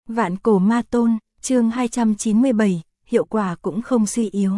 Vạn cổ ma tôn, chương 297, hiệu quả cũng không suy yếu.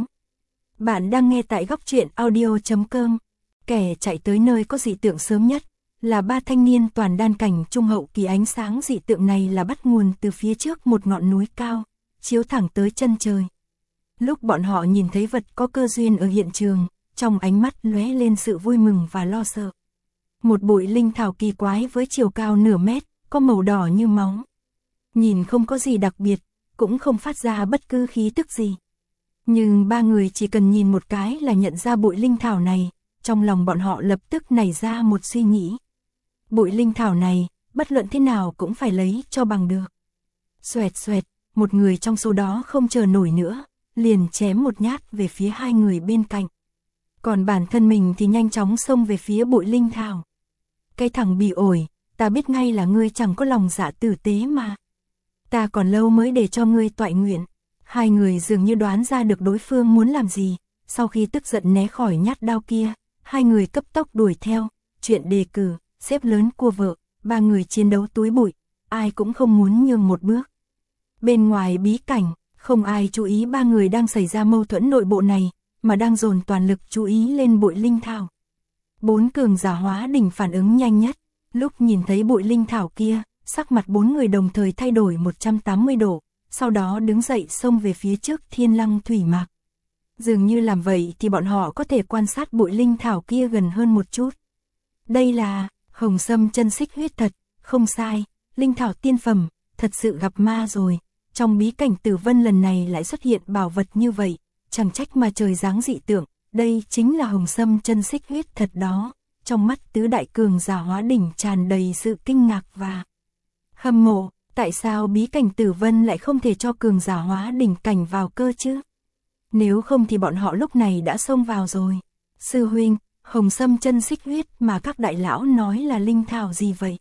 Bạn đang nghe tại góc truyện audio.com. Kẻ chạy tới nơi có dị tượng sớm nhất là ba thanh niên toàn đan cảnh trung hậu kỳ. Ánh sáng dị tượng này là bắt nguồn từ phía trước một ngọn núi cao, chiếu thẳng tới chân trời. Lúc bọn họ nhìn thấy vật có cơ duyên ở hiện trường, trong ánh mắt lóe lên sự vui mừng và lo sợ. Một bụi linh thảo kỳ quái với chiều cao nửa mét, có màu đỏ như máu. Nhìn không có gì đặc biệt, cũng không phát ra bất cứ khí tức gì. Nhưng ba người chỉ cần nhìn một cái là nhận ra bụi linh thảo này, trong lòng bọn họ lập tức nảy ra một suy nghĩ. Bụi linh thảo này, bất luận thế nào cũng phải lấy cho bằng được. Xoẹt xoẹt, một người trong số đó không chờ nổi nữa, liền chém một nhát về phía hai người bên cạnh. Còn bản thân mình thì nhanh chóng xông về phía bụi linh thảo. Cái thằng bị ổi, ta biết ngay là ngươi chẳng có lòng dạ tử tế mà. Ta còn lâu mới để cho ngươi toại nguyện. Hai người dường như đoán ra được đối phương muốn làm gì. Sau khi tức giận né khỏi nhát đao kia, hai người cấp tốc đuổi theo. Chuyện đề cử, xếp lớn cua vợ, ba người chiến đấu túi bụi, ai cũng không muốn nhường một bước. Bên ngoài bí cảnh, không ai chú ý ba người đang xảy ra mâu thuẫn nội bộ này, mà đang dồn toàn lực chú ý lên bụi linh thảo. Bốn cường giả hóa đỉnh phản ứng nhanh nhất, lúc nhìn thấy bụi linh thảo kia, sắc mặt bốn người đồng thời thay đổi 180 độ, sau đó đứng dậy xông về phía trước Thiên Lăng Thủy Mạc. Dường như làm vậy thì bọn họ có thể quan sát bụi linh thảo kia gần hơn một chút. Đây là hồng sâm chân xích huyết thật, không sai, linh thảo tiên phẩm, thật sự gặp ma rồi. Trong bí cảnh Tử Vân lần này lại xuất hiện bảo vật như vậy, chẳng trách mà trời giáng dị tượng, đây chính là hồng sâm chân xích huyết thật đó. Trong mắt tứ đại cường giả hóa đỉnh tràn đầy sự kinh ngạc và hâm mộ, tại sao bí cảnh Tử Vân lại không thể cho cường giả hóa đỉnh cảnh vào cơ chứ? Nếu không thì bọn họ lúc này đã xông vào rồi. Sư huynh, hồng sâm chân xích huyết mà các đại lão nói là linh thảo gì vậy?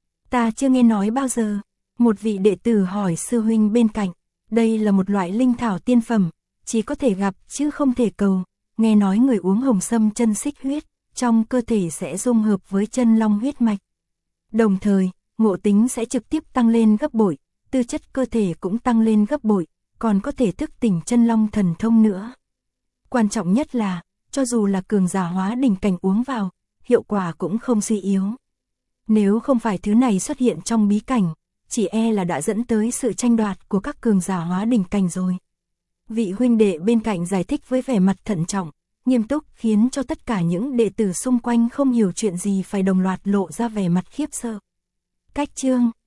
Ta chưa nghe nói bao giờ. Một vị đệ tử hỏi sư huynh bên cạnh, đây là một loại linh thảo tiên phẩm, chỉ có thể gặp chứ không thể cầu. Nghe nói người uống hồng sâm chân xích huyết, trong cơ thể sẽ dung hợp với chân long huyết mạch. Đồng thời, ngộ tính sẽ trực tiếp tăng lên gấp bội, tư chất cơ thể cũng tăng lên gấp bội, còn có thể thức tỉnh chân long thần thông nữa. Quan trọng nhất là, cho dù là cường giả hóa đỉnh cảnh uống vào, hiệu quả cũng không suy yếu. Nếu không phải thứ này xuất hiện trong bí cảnh, chỉ e là đã dẫn tới sự tranh đoạt của các cường giả hóa đỉnh cảnh rồi. Vị huynh đệ bên cạnh giải thích với vẻ mặt thận trọng, nghiêm túc, khiến cho tất cả những đệ tử xung quanh không hiểu chuyện gì phải đồng loạt lộ ra vẻ mặt khiếp sợ. Cách chương